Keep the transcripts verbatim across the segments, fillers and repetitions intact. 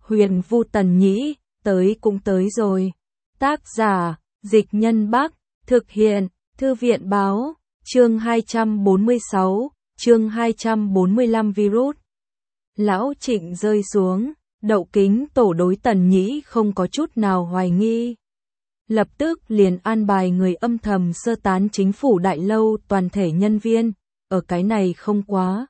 Huyền Vu Tần Nhĩ, tới cũng tới rồi. Tác giả, Dịch Nhân Bắc, thực hiện, Thư viện Báo, chương hai trăm bốn mươi sáu, chương hai trăm bốn mươi lăm virus. Lão Trịnh rơi xuống, Đậu Kính Tổ đối Tần Nhĩ không có chút nào hoài nghi. Lập tức liền an bài người âm thầm sơ tán chính phủ Đại Lâu toàn thể nhân viên, ở cái này không quá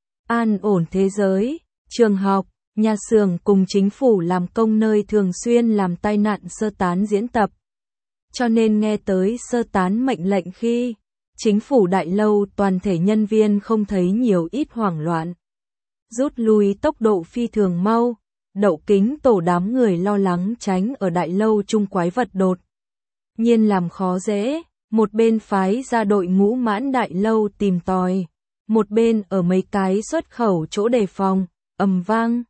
an ổn thế giới, trường học, nhà xưởng cùng chính phủ làm công nơi thường xuyên làm tai nạn sơ tán diễn tập. Cho nên nghe tới sơ tán mệnh lệnh khi chính phủ Đại Lâu toàn thể nhân viên không thấy nhiều ít hoảng loạn. Rút lui tốc độ phi thường mau, Đậu Kính Tổ đám người lo lắng tránh ở Đại Lâu chung quái vật đột nhiên làm khó dễ, một bên phái ra đội ngũ mãn Đại Lâu tìm tòi, một bên ở mấy cái xuất khẩu chỗ đề phòng, ầm vang.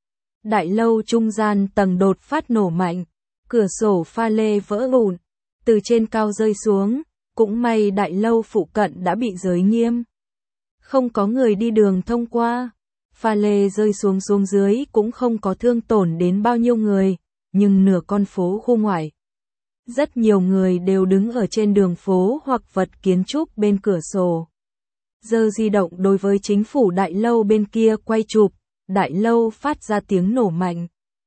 Đại Lâu trung gian tầng đột phát nổ mạnh, cửa sổ pha lê vỡ vụn, từ trên cao rơi xuống, cũng may Đại Lâu phụ cận đã bị giới nghiêm. Không có người đi đường thông qua, pha lê rơi xuống xuống dưới cũng không có thương tổn đến bao nhiêu người, nhưng nửa con phố khu ngoại. Rất nhiều người đều đứng ở trên đường phố hoặc vật kiến trúc bên cửa sổ. Giờ di động đối với chính phủ Đại Lâu bên kia quay chụp, Đại Lâu phát ra tiếng nổ mạnh.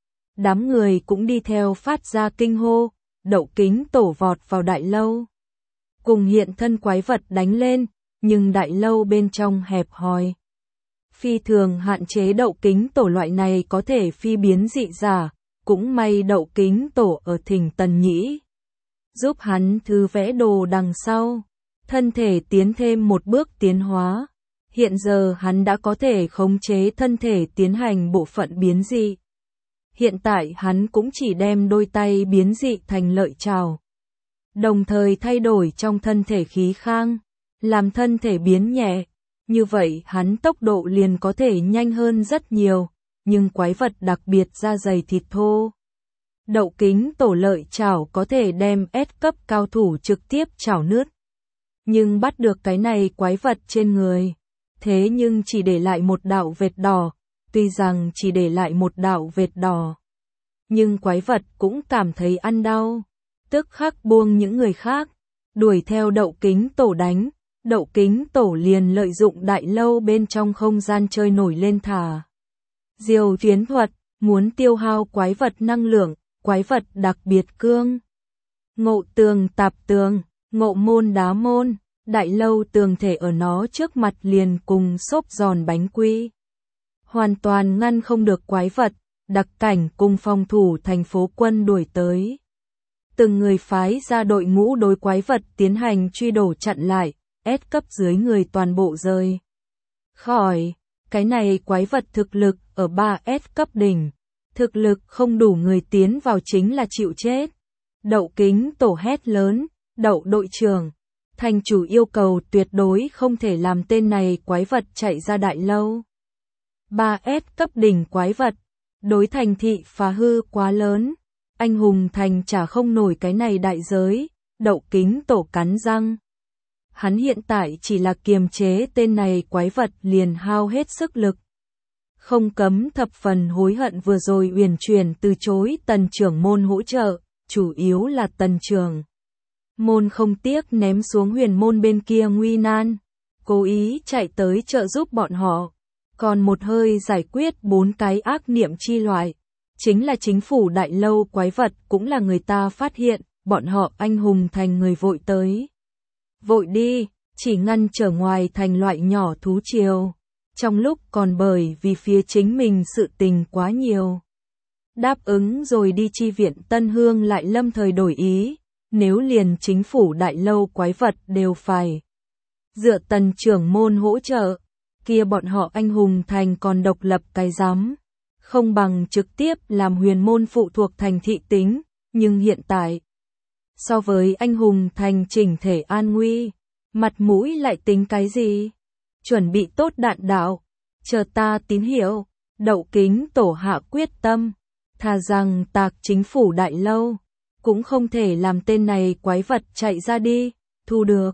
Đám người cũng đi theo phát ra kinh hô, Đậu Kính Tổ vọt vào Đại Lâu. Cùng hiện thân quái vật đánh lên, nhưng Đại Lâu bên trong hẹp hòi. Phi thường hạn chế Đậu Kính Tổ loại này có thể phi biến dị giả, cũng may Đậu Kính Tổ ở thỉnh Tần Nhĩ. Giúp hắn thư vẽ đồ đằng sau, thân thể tiến thêm một bước tiến hóa. Hiện giờ hắn đã có thể khống chế thân thể tiến hành bộ phận biến dị. Hiện tại hắn cũng chỉ đem đôi tay biến dị thành lợi trảo. Đồng thời thay đổi trong thân thể khí khang, làm thân thể biến nhẹ. Như vậy hắn tốc độ liền có thể nhanh hơn rất nhiều, nhưng quái vật đặc biệt da dày thịt thô. Đậu Kính Tổ lợi chảo có thể đem S cấp cao thủ trực tiếp chảo nứt. Nhưng bắt được cái này quái vật trên người, thế nhưng chỉ để lại một đạo vệt đỏ, tuy rằng chỉ để lại một đạo vệt đỏ. Nhưng quái vật cũng cảm thấy ăn đau, tức khắc buông những người khác, đuổi theo Đậu Kính Tổ đánh. Đậu Kính Tổ liền lợi dụng Đại Lâu bên trong không gian chơi nổi lên thả diều tiến thuật, muốn tiêu hao quái vật năng lượng, quái vật đặc biệt cương. Ngộ tường tạp tường, ngộ môn đá môn, Đại Lâu tường thể ở nó trước mặt liền cùng xốp giòn bánh quy. Hoàn toàn ngăn không được quái vật, đặc cảnh cùng phòng thủ thành phố quân đuổi tới. Từng người phái ra đội ngũ đối quái vật tiến hành truy đổ chặn lại. S cấp dưới người toàn bộ rơi khỏi, cái này quái vật thực lực ở ba S cấp đỉnh, thực lực không đủ người tiến vào chính là chịu chết. Đậu Kính Tổ hét lớn, Đậu đội trưởng, thành chủ yêu cầu tuyệt đối không thể làm tên này quái vật chạy ra Đại Lâu. ba S cấp đỉnh quái vật, đối thành thị phá hư quá lớn, anh hùng thành trả không nổi cái này đại giới. Đậu Kính Tổ cắn răng. Hắn hiện tại chỉ là kiềm chế tên này quái vật liền hao hết sức lực. Không cấm thập phần hối hận vừa rồi uyển chuyển từ chối Tần trưởng môn hỗ trợ, chủ yếu là Tần trưởng môn không tiếc ném xuống huyền môn bên kia nguy nan, cố ý chạy tới trợ giúp bọn họ, còn một hơi giải quyết bốn cái ác niệm chi loại. Chính là chính phủ Đại Lâu quái vật cũng là người ta phát hiện, bọn họ anh hùng thành người vội tới. Vội đi, chỉ ngăn trở ngoài thành loại nhỏ thú triều. Trong lúc còn bởi vì phía chính mình sự tình quá nhiều. Đáp ứng rồi đi chi viện Tân Hương lại lâm thời đổi ý, nếu liền chính phủ Đại Lâu quái vật đều phải dựa Tần trưởng môn hỗ trợ, kia bọn họ anh hùng thành còn độc lập cái rắm, không bằng trực tiếp làm huyền môn phụ thuộc thành thị tính, nhưng hiện tại so với anh hùng thành chỉnh thể an nguy, mặt mũi lại tính cái gì? Chuẩn bị tốt đạn đạo, chờ ta tín hiệu. Đậu Kính Tổ hạ quyết tâm, thà rằng tạc chính phủ Đại Lâu, cũng không thể làm tên này quái vật chạy ra đi, thu được.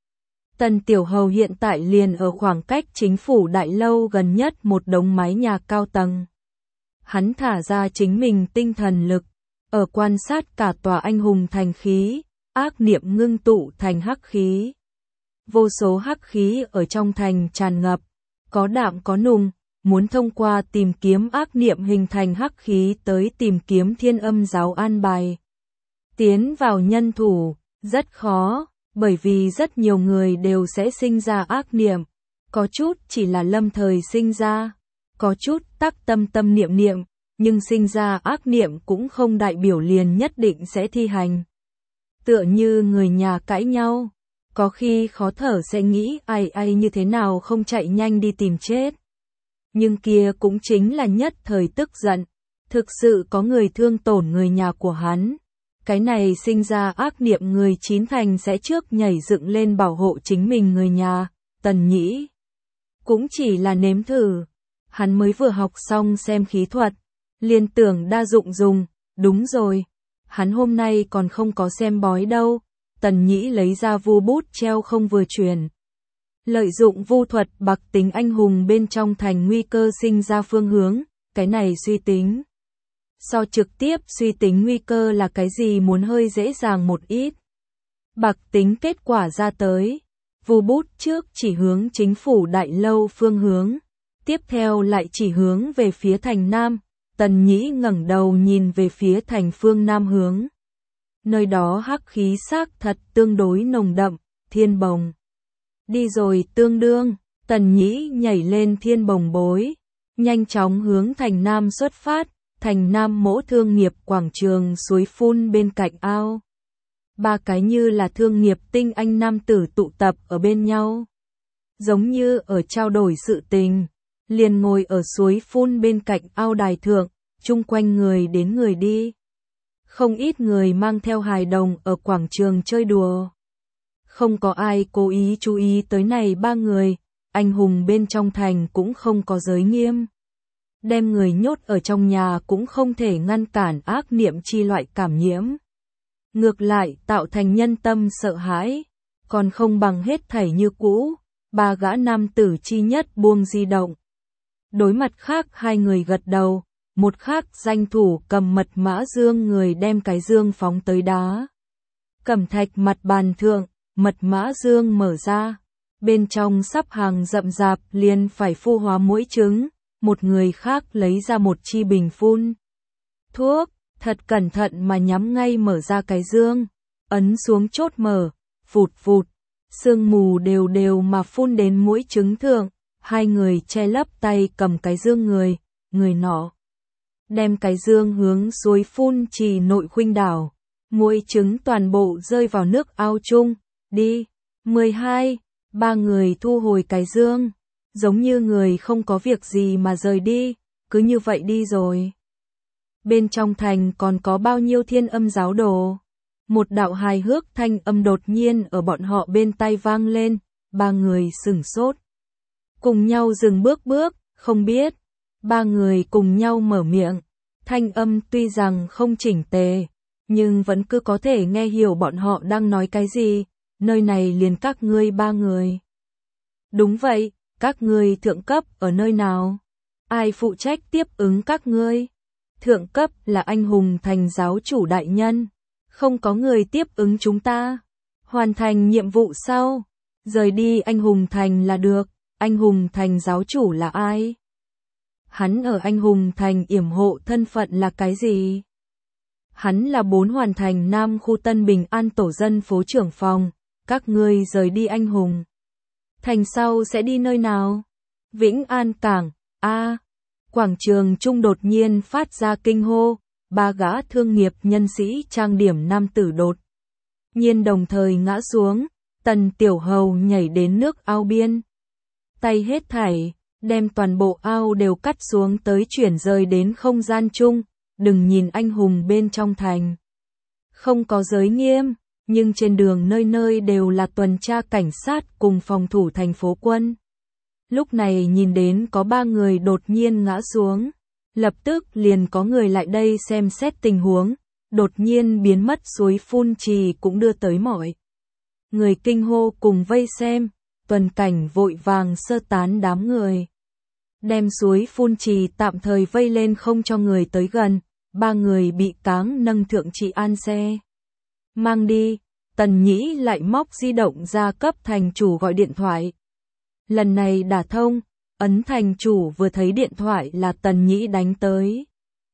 Tần Tiểu Hầu hiện tại liền ở khoảng cách chính phủ Đại Lâu gần nhất một đống mái nhà cao tầng. Hắn thả ra chính mình tinh thần lực, ở quan sát cả tòa anh hùng thành khí, ác niệm ngưng tụ thành hắc khí. Vô số hắc khí ở trong thành tràn ngập, có đạm có nùng, muốn thông qua tìm kiếm ác niệm hình thành hắc khí tới tìm kiếm Thiên Âm giáo an bài. Tiến vào nhân thủ, rất khó, bởi vì rất nhiều người đều sẽ sinh ra ác niệm, có chút chỉ là lâm thời sinh ra, có chút tắc tâm tâm niệm niệm, nhưng sinh ra ác niệm cũng không đại biểu liền nhất định sẽ thi hành. Tựa như người nhà cãi nhau, có khi khó thở sẽ nghĩ ai ai như thế nào không chạy nhanh đi tìm chết. Nhưng kia cũng chính là nhất thời tức giận, thực sự có người thương tổn người nhà của hắn. Cái này sinh ra ác niệm người chín thành sẽ trước nhảy dựng lên bảo hộ chính mình người nhà. Tần Nhĩ cũng chỉ là nếm thử, hắn mới vừa học xong xem khí thuật, liền tưởng đa dụng dùng, đúng rồi, hắn hôm nay còn không có xem bói đâu. Tần Nhĩ lấy ra vu bút treo không vừa chuyển. Lợi dụng vu thuật bạc tính anh hùng bên trong thành nguy cơ sinh ra phương hướng, cái này suy tính. So trực tiếp suy tính nguy cơ là cái gì muốn hơi dễ dàng một ít. Bạc tính kết quả ra tới, vu bút trước chỉ hướng chính phủ đại lâu phương hướng, tiếp theo lại chỉ hướng về phía thành Nam. Tần Nhĩ ngẩng đầu nhìn về phía thành phương Nam hướng. Nơi đó hắc khí xác thật tương đối nồng đậm, thiên bồng. Đi rồi tương đương, Tần Nhĩ nhảy lên thiên bồng bối, nhanh chóng hướng thành Nam xuất phát, thành Nam mỗ thương nghiệp quảng trường suối phun bên cạnh ao. Ba cái như là thương nghiệp tinh anh nam tử tụ tập ở bên nhau. Giống như ở trao đổi sự tình, liền ngồi ở suối phun bên cạnh ao đài thượng, chung quanh người đến người đi. Không ít người mang theo hài đồng ở quảng trường chơi đùa. Không có ai cố ý chú ý tới này ba người, anh hùng bên trong thành cũng không có giới nghiêm. Đem người nhốt ở trong nhà cũng không thể ngăn cản ác niệm chi loại cảm nhiễm. Ngược lại tạo thành nhân tâm sợ hãi, còn không bằng hết thảy như cũ, ba gã nam tử chi nhất buông di động. Đối mặt khác hai người gật đầu, một khác danh thủ cầm mật mã dương người đem cái dương phóng tới đá. Cẩm thạch mặt bàn thượng, mật mã dương mở ra, bên trong sắp hàng rậm rạp liền phải phu hóa muỗi trứng, một người khác lấy ra một chi bình phun thuốc, thật cẩn thận mà nhắm ngay mở ra cái dương, ấn xuống chốt mở, phụt phụt, sương mù đều đều mà phun đến muỗi trứng thượng, hai người che lấp tay cầm cái dương người, người nọ đem cái dương hướng suối phun trì nội khuynh đảo, muỗi trứng toàn bộ rơi vào nước ao chung, đi, mười hai, ba người thu hồi cái dương, giống như người không có việc gì mà rời đi, cứ như vậy đi rồi. Bên trong thành còn có bao nhiêu Thiên Âm giáo đồ? Một đạo hài hước thanh âm đột nhiên ở bọn họ bên tai vang lên, ba người sửng sốt. Cùng nhau dừng bước bước, không biết. Ba người cùng nhau mở miệng, thanh âm tuy rằng không chỉnh tề, nhưng vẫn cứ có thể nghe hiểu bọn họ đang nói cái gì, nơi này liền các ngươi ba người. Đúng vậy, các ngươi thượng cấp ở nơi nào? Ai phụ trách tiếp ứng các ngươi? Thượng cấp là anh hùng thành giáo chủ đại nhân, không có người tiếp ứng chúng ta. Hoàn thành nhiệm vụ sau, rời đi anh hùng thành là được. Anh hùng thành giáo chủ là ai? Hắn ở anh hùng thành yểm hộ thân phận là cái gì? Hắn là bốn hoàn thành Nam khu Tân Bình An tổ dân phố trưởng phòng. Các ngươi rời đi anh hùng thành sau sẽ đi nơi nào? Vĩnh An Cảng. A. À, quảng trường trung đột nhiên phát ra kinh hô, ba gã thương nghiệp nhân sĩ trang điểm nam tử đột nhiên đồng thời ngã xuống, Tần Tiểu Hầu nhảy đến nước ao biên. Tay hết thảy, đem toàn bộ ao đều cắt xuống tới chuyển rời đến không gian chung, đừng nhìn anh hùng bên trong thành. Không có giới nghiêm, nhưng trên đường nơi nơi đều là tuần tra cảnh sát cùng phòng thủ thành phố quân. Lúc này nhìn đến có ba người đột nhiên ngã xuống, lập tức liền có người lại đây xem xét tình huống, đột nhiên biến mất suối phun trì cũng đưa tới mọi người kinh hô cùng vây xem, tuần cảnh vội vàng sơ tán đám người. đem suối phun trì tạm thời vây lên không cho người tới gần, ba người bị cáng nâng thượng trị an xe. Mang đi, Tần Nhĩ lại móc di động ra cấp thành chủ gọi điện thoại. Lần này đả thông, ấn thành chủ vừa thấy điện thoại là Tần Nhĩ đánh tới.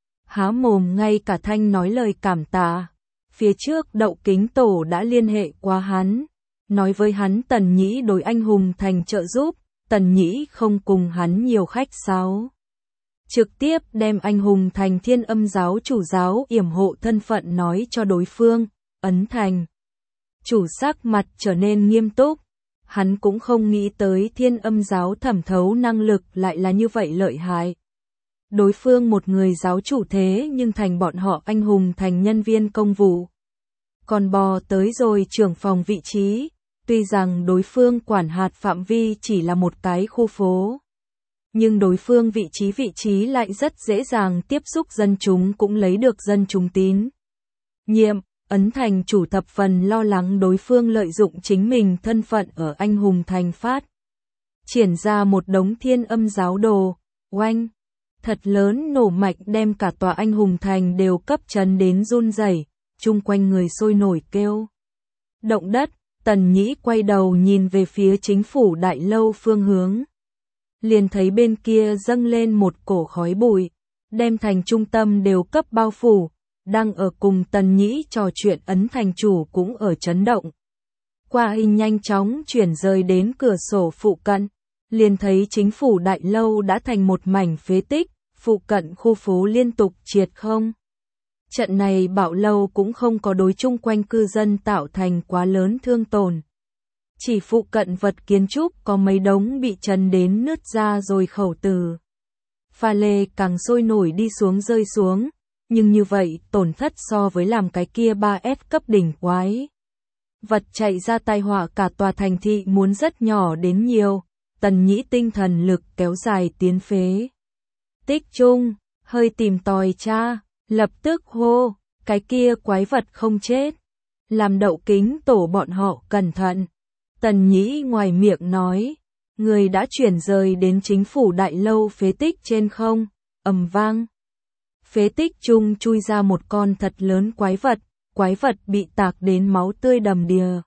Há mồm ngay cả thanh nói lời cảm tạ. Phía trước Đậu Kính Tổ đã liên hệ qua hắn, nói với hắn Tần Nhĩ đối anh hùng thành trợ giúp, Tần Nhĩ không cùng hắn nhiều khách sáo. Trực tiếp đem anh hùng thành Thiên Âm giáo chủ giáo yểm hộ thân phận nói cho đối phương, ấn thành. Chủ sắc mặt trở nên nghiêm túc, hắn cũng không nghĩ tới Thiên Âm giáo thẩm thấu năng lực lại là như vậy lợi hại. Đối phương một người giáo chủ thế nhưng thành bọn họ anh hùng thành nhân viên công vụ. Còn bò tới rồi trưởng phòng vị trí, tuy rằng đối phương quản hạt phạm vi chỉ là một cái khu phố. Nhưng đối phương vị trí vị trí lại rất dễ dàng tiếp xúc dân chúng cũng lấy được dân chúng tín nhiệm. Ấn thành chủ thập phần lo lắng đối phương lợi dụng chính mình thân phận ở anh hùng thành phát. Triển ra một đống Thiên Âm giáo đồ, oanh. Thật lớn nổ mạnh đem cả tòa anh hùng thành đều cấp chấn đến run rẩy, chung quanh người sôi nổi kêu. Động đất, Tần Nhĩ quay đầu nhìn về phía chính phủ đại lâu phương hướng. Liền thấy bên kia dâng lên một cổ khói bụi, đem thành trung tâm đều cấp bao phủ, đang ở cùng Tần Nhĩ trò chuyện ấn thành chủ cũng ở chấn động. Qua hình nhanh chóng chuyển rời đến cửa sổ phụ cận, liền thấy chính phủ đại lâu đã thành một mảnh phế tích, phụ cận khu phố liên tục triệt không. Trận này bạo lâu cũng không có đối chung quanh cư dân tạo thành quá lớn thương tổn. Chỉ phụ cận vật kiến trúc có mấy đống bị chấn đến nứt ra rồi khẩu từ. Pha lê càng sôi nổi đi xuống rơi xuống, nhưng như vậy tổn thất so với làm cái kia ba S cấp đỉnh quái. Vật chạy ra tai họa cả tòa thành thị muốn rất nhỏ đến nhiều, Tần Nhĩ tinh thần lực kéo dài tiến phế. Tích chung, hơi tìm tòi cha, lập tức hô, cái kia quái vật không chết. Làm Đậu Kính Tổ bọn họ cẩn thận. Tần Nhĩ ngoài miệng nói, người đã chuyển rời đến chính phủ đại lâu phế tích trên không, ầm vang. Phế tích chung chui ra một con thật lớn quái vật, quái vật bị tạc đến máu tươi đầm đìa.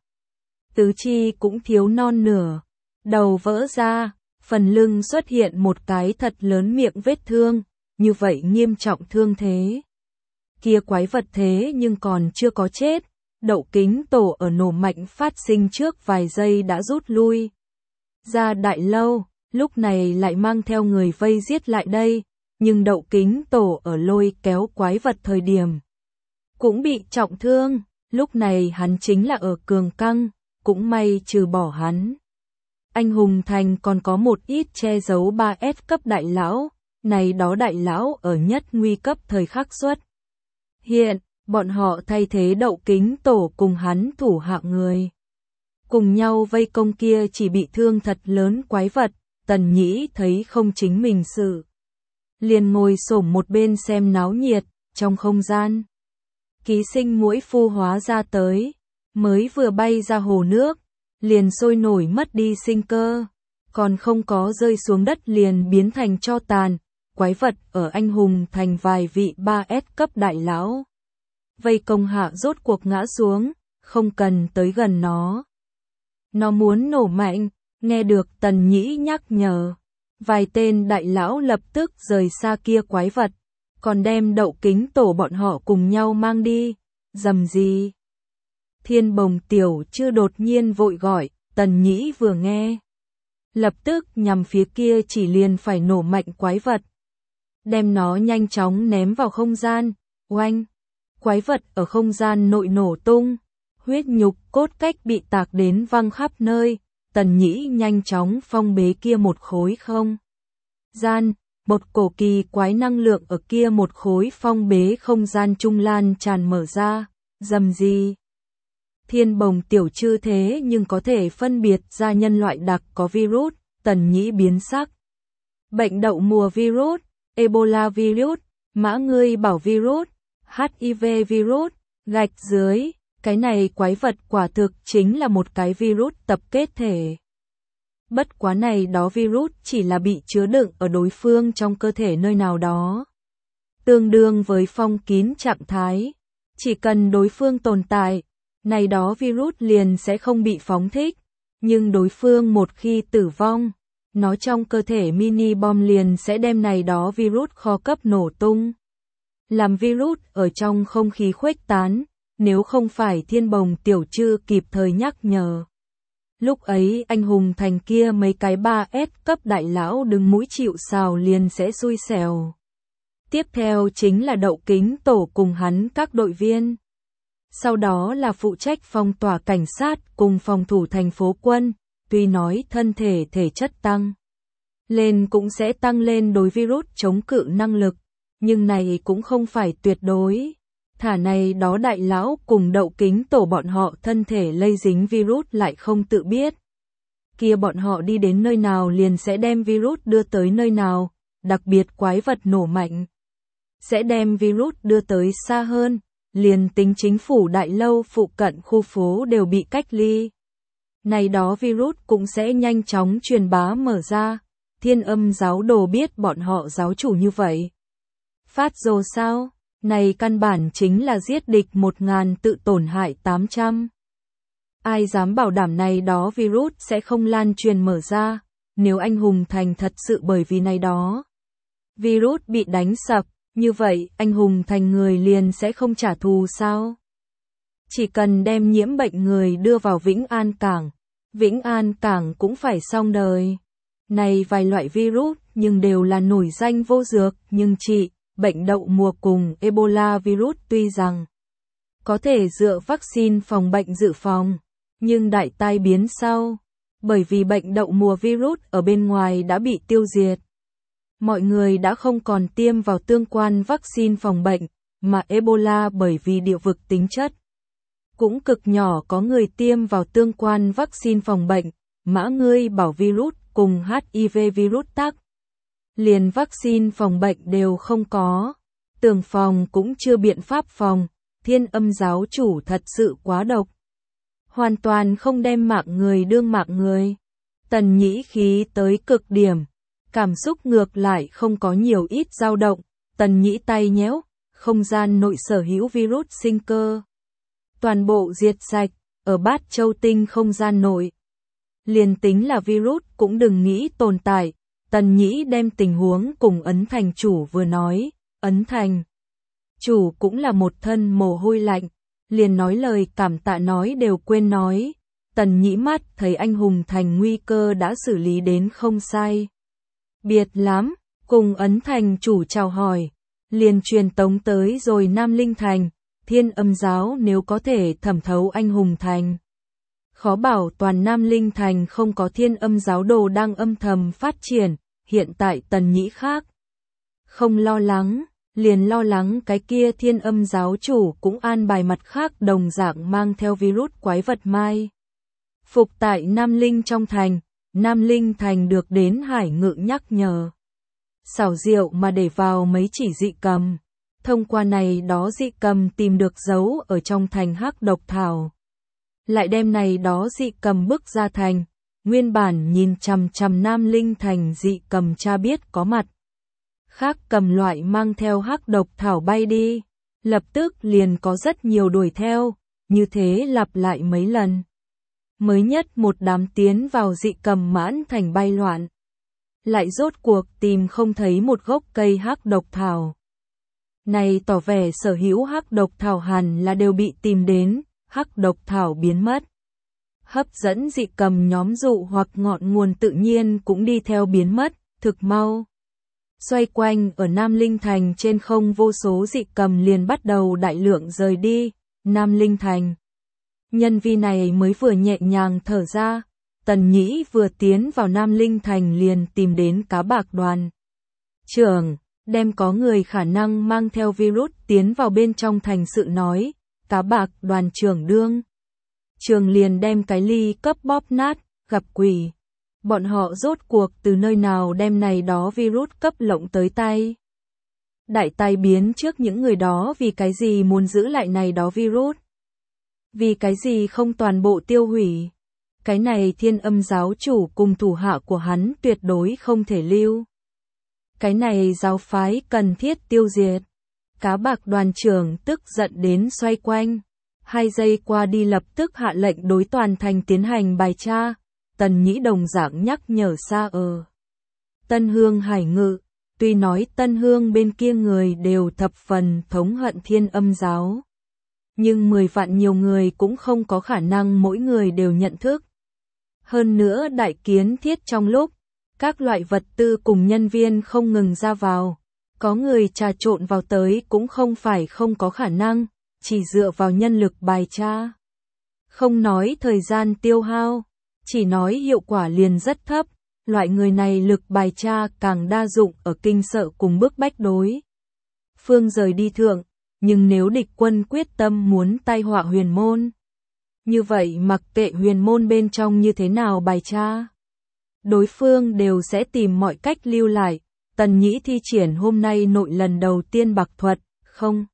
Tứ chi cũng thiếu non nửa, đầu vỡ ra, phần lưng xuất hiện một cái thật lớn miệng vết thương, như vậy nghiêm trọng thương thế. Kia quái vật thế nhưng còn chưa có chết, Đậu Kính Tổ ở nổ mạnh phát sinh trước vài giây đã rút lui. Ra đại lâu, lúc này lại mang theo người vây giết lại đây, nhưng Đậu Kính Tổ ở lôi kéo quái vật thời điểm. Cũng bị trọng thương, lúc này hắn chính là ở cường căng, cũng may trừ bỏ hắn. Anh hùng thành còn có một ít che giấu ba S cấp đại lão, này đó đại lão ở nhất nguy cấp thời khắc xuất. Hiện, bọn họ thay thế Đậu Kính Tổ cùng hắn thủ hạ người. Cùng nhau vây công kia chỉ bị thương thật lớn quái vật, Tần Nhĩ thấy không chính mình sự. Liền ngồi xổm một bên xem náo nhiệt, trong không gian. Ký sinh muỗi phu hóa ra tới, mới vừa bay ra hồ nước, liền sôi nổi mất đi sinh cơ, còn không có rơi xuống đất liền biến thành tro tàn, quái vật ở anh hùng thành vài vị ba S cấp đại lão. Vây công hạ rốt cuộc ngã xuống, không cần tới gần nó. Nó muốn nổ mạnh, nghe được Tần Nhĩ nhắc nhở. Vài tên đại lão lập tức rời xa kia quái vật, còn đem Đậu Kính Tổ bọn họ cùng nhau mang đi. Dầm gì? Thiên Bồng tiểu chưa đột nhiên vội gọi, Tần Nhĩ vừa nghe. Lập tức nhằm phía kia chỉ liền phải nổ mạnh quái vật. Đem nó nhanh chóng ném vào không gian, oanh. Quái vật ở không gian nội nổ tung, huyết nhục cốt cách bị tạc đến văng khắp nơi. Tần Nhĩ nhanh chóng phong bế kia một khối không gian, một cổ kỳ quái năng lượng ở kia một khối phong bế không gian trung lan tràn mở ra, dầm gì. Thiên Bồng tiểu chư thế nhưng có thể phân biệt ra nhân loại đặc có virus, Tần Nhĩ biến sắc. Bệnh đậu mùa virus, Ebola virus, mã ngươi bảo virus, H I V virus, gạch dưới. Cái này quái vật quả thực chính là một cái virus tập kết thể. Bất quá này đó virus chỉ là bị chứa đựng ở đối phương trong cơ thể nơi nào đó. Tương đương với phong kín trạng thái. Chỉ cần đối phương tồn tại, này đó virus liền sẽ không bị phóng thích. Nhưng đối phương một khi tử vong, nó trong cơ thể mini bom liền sẽ đem này đó virus kho cấp nổ tung. Làm virus ở trong không khí khuếch tán, nếu không phải Thiên Bồng tiểu trư kịp thời nhắc nhở. Lúc ấy anh hùng thành kia mấy cái ba S cấp đại lão đứng mũi chịu sào liền sẽ xui xẻo. Tiếp theo chính là Đậu Kính Tổ cùng hắn các đội viên. Sau đó là phụ trách phong tỏa cảnh sát cùng phòng thủ thành phố quân, tuy nói thân thể thể chất tăng lên cũng sẽ tăng lên đối virus chống cự năng lực, nhưng này cũng không phải tuyệt đối. Thả này đó đại lão cùng Đậu Kính Tổ bọn họ thân thể lây dính virus lại không tự biết. Kia bọn họ đi đến nơi nào liền sẽ đem virus đưa tới nơi nào, đặc biệt quái vật nổ mạnh. Sẽ đem virus đưa tới xa hơn, liền tính chính phủ đại lâu phụ cận khu phố đều bị cách ly. Này đó virus cũng sẽ nhanh chóng truyền bá mở ra, Thiên Âm giáo đồ biết bọn họ giáo chủ như vậy. Phát rồ sao? Này căn bản chính là giết địch một ngàn tự tổn hại tám trăm. Ai dám bảo đảm này đó virus sẽ không lan truyền mở ra, nếu anh hùng thành thật sự bởi vì này đó. Virus bị đánh sập, như vậy anh hùng thành người liền sẽ không trả thù sao? Chỉ cần đem nhiễm bệnh người đưa vào Vĩnh An Cảng, Vĩnh An Cảng cũng phải xong đời. Này vài loại virus nhưng đều là nổi danh vô dược nhưng trị. Bệnh đậu mùa cùng Ebola virus tuy rằng có thể dựa vaccine phòng bệnh dự phòng, nhưng đại tai biến sau, bởi vì bệnh đậu mùa virus ở bên ngoài đã bị tiêu diệt. Mọi người đã không còn tiêm vào tương quan vaccine phòng bệnh, mà Ebola bởi vì địa vực tính chất cũng cực nhỏ có người tiêm vào tương quan vaccine phòng bệnh, mã ngươi bảo virus cùng H I V virus tắc. Liền vaccine phòng bệnh đều không có, tưởng phòng cũng chưa biện pháp phòng, Thiên Âm giáo chủ thật sự quá độc. Hoàn toàn không đem mạng người đương mạng người. Tần Nhĩ khí tới cực điểm, cảm xúc ngược lại không có nhiều ít dao động, Tần Nhĩ tay nhéo, không gian nội sở hữu virus sinh cơ. Toàn bộ diệt sạch, ở Bát Châu Tinh không gian nội. Liền tính là virus cũng đừng nghĩ tồn tại. Tần Nhĩ đem tình huống cùng Ấn Thành chủ vừa nói, Ấn Thành chủ cũng là một thân mồ hôi lạnh, liền nói lời cảm tạ nói đều quên nói. Tần Nhĩ mắt thấy anh hùng thành nguy cơ đã xử lý đến không sai. Biệt lắm, cùng Ấn Thành chủ chào hỏi, liền truyền tống tới rồi Nam Linh Thành, Thiên Âm giáo nếu có thể thẩm thấu anh hùng thành. Khó bảo toàn Nam Linh Thành không có Thiên Âm giáo đồ đang âm thầm phát triển, hiện tại Tần Nhĩ khác. Không lo lắng, liền lo lắng cái kia Thiên Âm giáo chủ cũng an bài mặt khác đồng dạng mang theo virus quái vật mai. Phục tại Nam Linh trong thành, Nam Linh Thành được đến Hải Ngự nhắc nhở. Xảo diệu mà để vào mấy chỉ dị cầm. Thông qua này đó dị cầm tìm được dấu ở trong thành hắc độc thảo. Lại đem này đó dị cầm bức ra thành, nguyên bản nhìn chằm chằm Nam Linh Thành dị cầm cha biết có mặt. Khác cầm loại mang theo hắc độc thảo bay đi, lập tức liền có rất nhiều đuổi theo, như thế lặp lại mấy lần. Mới nhất một đám tiến vào dị cầm mãn thành bay loạn. Lại rốt cuộc tìm không thấy một gốc cây hắc độc thảo. Này tỏ vẻ sở hữu hắc độc thảo hẳn là đều bị tìm đến, hắc độc thảo biến mất. Hấp dẫn dị cầm nhóm dụ hoặc ngọn nguồn tự nhiên cũng đi theo biến mất, thực mau. Xoay quanh ở Nam Linh Thành trên không vô số dị cầm liền bắt đầu đại lượng rời đi, Nam Linh Thành. Nhân vi này mới vừa nhẹ nhàng thở ra, Tần Nhĩ vừa tiến vào Nam Linh Thành liền tìm đến cá bạc đoàn trưởng, đem có người khả năng mang theo virus tiến vào bên trong thành sự nói, cá bạc đoàn trưởng đương. Trường liền đem cái ly cấp bóp nát, gặp quỷ. Bọn họ rốt cuộc từ nơi nào đem này đó virus cấp lộng tới tay. Đại tai biến trước những người đó vì cái gì muốn giữ lại này đó virus. Vì cái gì không toàn bộ tiêu hủy. Cái này Thiên Âm giáo chủ cùng thủ hạ của hắn tuyệt đối không thể lưu. Cái này giáo phái cần thiết tiêu diệt. Cá bạc đoàn trưởng tức giận đến xoay quanh. Hai giây qua đi lập tức hạ lệnh đối toàn thành tiến hành bài tra. Tần Nhĩ đồng dạng nhắc nhở xa ở Tân Hương Hải Ngự. Tuy nói Tân Hương bên kia người đều thập phần thống hận Thiên Âm giáo. Nhưng mười vạn nhiều người cũng không có khả năng mỗi người đều nhận thức. Hơn nữa đại kiến thiết trong lúc, các loại vật tư cùng nhân viên không ngừng ra vào. Có người trà trộn vào tới cũng không phải không có khả năng, chỉ dựa vào nhân lực bài tra. Không nói thời gian tiêu hao, chỉ nói hiệu quả liền rất thấp. Loại người này lực bài tra càng đa dụng ở kinh sợ cùng bức bách đối phương rời đi thượng, nhưng nếu địch quân quyết tâm muốn tai họa huyền môn, như vậy mặc kệ huyền môn bên trong như thế nào bài tra, đối phương đều sẽ tìm mọi cách lưu lại. Tần Nhĩ thi triển hôm nay nội lần đầu tiên bạc thuật, không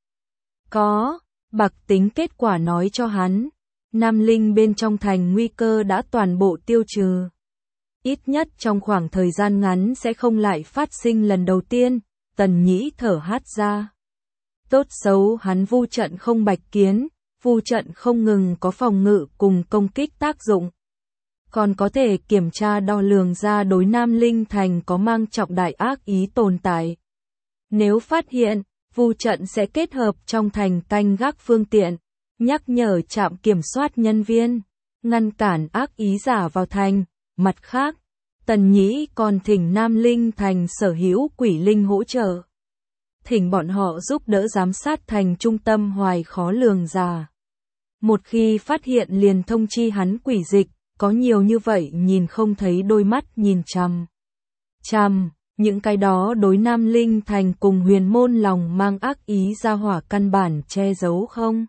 có bạc tính kết quả nói cho hắn, Nam Linh bên trong thành nguy cơ đã toàn bộ tiêu trừ. Ít nhất trong khoảng thời gian ngắn sẽ không lại phát sinh lần đầu tiên. Tần Nhĩ thở hắt ra. Tốt xấu hắn vu trận không bạch kiến, vu trận không ngừng có phòng ngự cùng công kích tác dụng. Còn có thể kiểm tra đo lường ra đối Nam Linh thành có mang trọng đại ác ý tồn tại. Nếu phát hiện, vu trận sẽ kết hợp trong thành canh gác phương tiện, nhắc nhở trạm kiểm soát nhân viên, ngăn cản ác ý giả vào thành. Mặt khác, Tần Nhĩ còn thỉnh Nam Linh thành sở hữu quỷ linh hỗ trợ. Thỉnh bọn họ giúp đỡ giám sát thành trung tâm hoài khó lường giả. Một khi phát hiện liền thông chi hắn quỷ dịch, có nhiều như vậy nhìn không thấy đôi mắt nhìn chằm chằm, những cái đó đối Nam Linh thành cùng huyền môn lòng mang ác ý ra hỏa căn bản che giấu không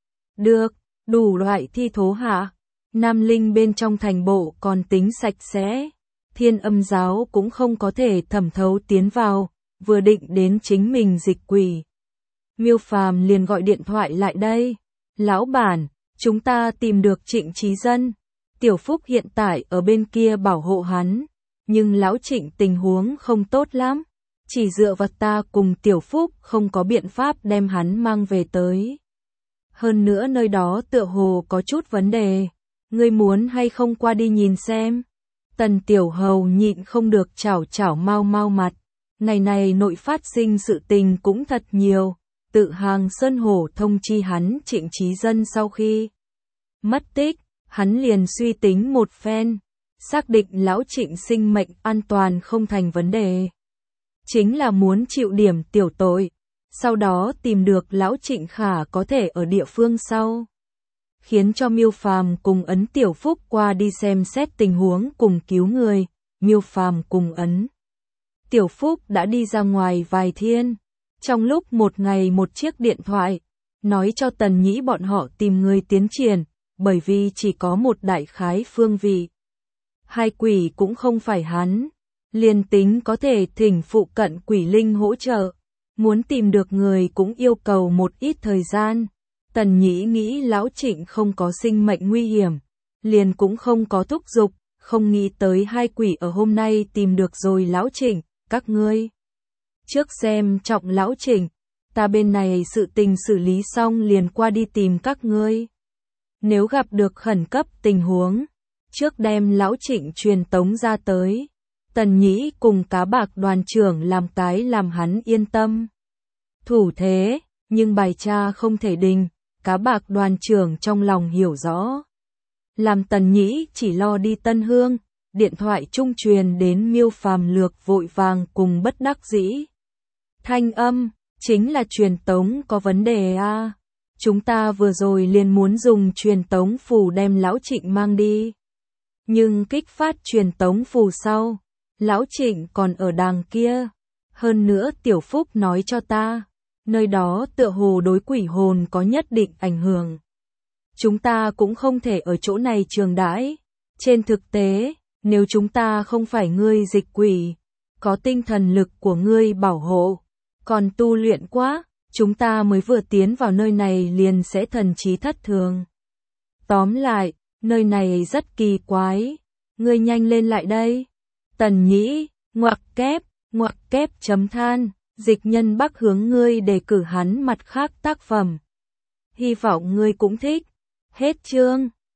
được, đủ loại thi thố hạ. Nam Linh bên trong thành bộ còn tính sạch sẽ, Thiên Âm giáo cũng không có thể thẩm thấu tiến vào, vừa định đến chính mình dịch quỷ. Miêu Phàm liền gọi điện thoại lại đây. Lão bản, chúng ta tìm được Trịnh Chí Dân. Tiểu Phúc hiện tại ở bên kia bảo hộ hắn, nhưng lão Trịnh tình huống không tốt lắm. Chỉ dựa vào ta cùng Tiểu Phúc không có biện pháp đem hắn mang về tới. Hơn nữa nơi đó tựa hồ có chút vấn đề. Ngươi muốn hay không qua đi nhìn xem? Tần Tiểu Hầu nhịn không được chảo chảo mau mau mặt. Ngày này nội phát sinh sự tình cũng thật nhiều. Tự Hàng Sơn Hổ thông chi hắn Trịnh Chí Dân sau khi mất tích, hắn liền suy tính một phen, xác định lão Trịnh sinh mệnh an toàn không thành vấn đề. Chính là muốn chịu điểm tiểu tội, sau đó tìm được lão Trịnh khả có thể ở địa phương sau. Khiến cho Miêu Phàm cùng Ấn Tiểu Phúc qua đi xem xét tình huống cùng cứu người. Miêu Phàm cùng Ấn Tiểu Phúc đã đi ra ngoài vài thiên. Trong lúc một ngày một chiếc điện thoại, nói cho Tần Nhĩ bọn họ tìm người tiến triển, bởi vì chỉ có một đại khái phương vị. Hai quỷ cũng không phải hắn, liền tính có thể thỉnh phụ cận quỷ linh hỗ trợ, muốn tìm được người cũng yêu cầu một ít thời gian. Tần Nhĩ nghĩ lão Trịnh không có sinh mệnh nguy hiểm, liền cũng không có thúc giục, không nghĩ tới hai quỷ ở hôm nay tìm được rồi lão Trịnh, các ngươi trước xem trọng lão Trịnh, ta bên này sự tình xử lý xong liền qua đi tìm các ngươi. Nếu gặp được khẩn cấp tình huống, trước đem lão Trịnh truyền tống ra tới. Tần Nhĩ cùng Cá Bạc đoàn trưởng làm cái làm hắn yên tâm. Thủ thế, nhưng bài tra không thể đình, Cá Bạc đoàn trưởng trong lòng hiểu rõ. Làm Tần Nhĩ chỉ lo đi Tân Hương, điện thoại trung truyền đến Miêu Phàm lược vội vàng cùng bất đắc dĩ. Thanh âm, chính là truyền tống có vấn đề a. Chúng ta vừa rồi liền muốn dùng truyền tống phù đem lão Trịnh mang đi. Nhưng kích phát truyền tống phù sau, lão Trịnh còn ở đàng kia. Hơn nữa Tiểu Phúc nói cho ta, nơi đó tựa hồ đối quỷ hồn có nhất định ảnh hưởng. Chúng ta cũng không thể ở chỗ này trường đãi. Trên thực tế, nếu chúng ta không phải ngươi dịch quỷ, có tinh thần lực của ngươi bảo hộ, còn tu luyện quá, chúng ta mới vừa tiến vào nơi này liền sẽ thần trí thất thường. Tóm lại, nơi này rất kỳ quái, ngươi nhanh lên lại đây. Tần Nhĩ, ngoặc kép, ngoặc kép chấm than, Dịch Nhân Bắc hướng ngươi đề cử hắn mặt khác tác phẩm. Hy vọng ngươi cũng thích. Hết chương.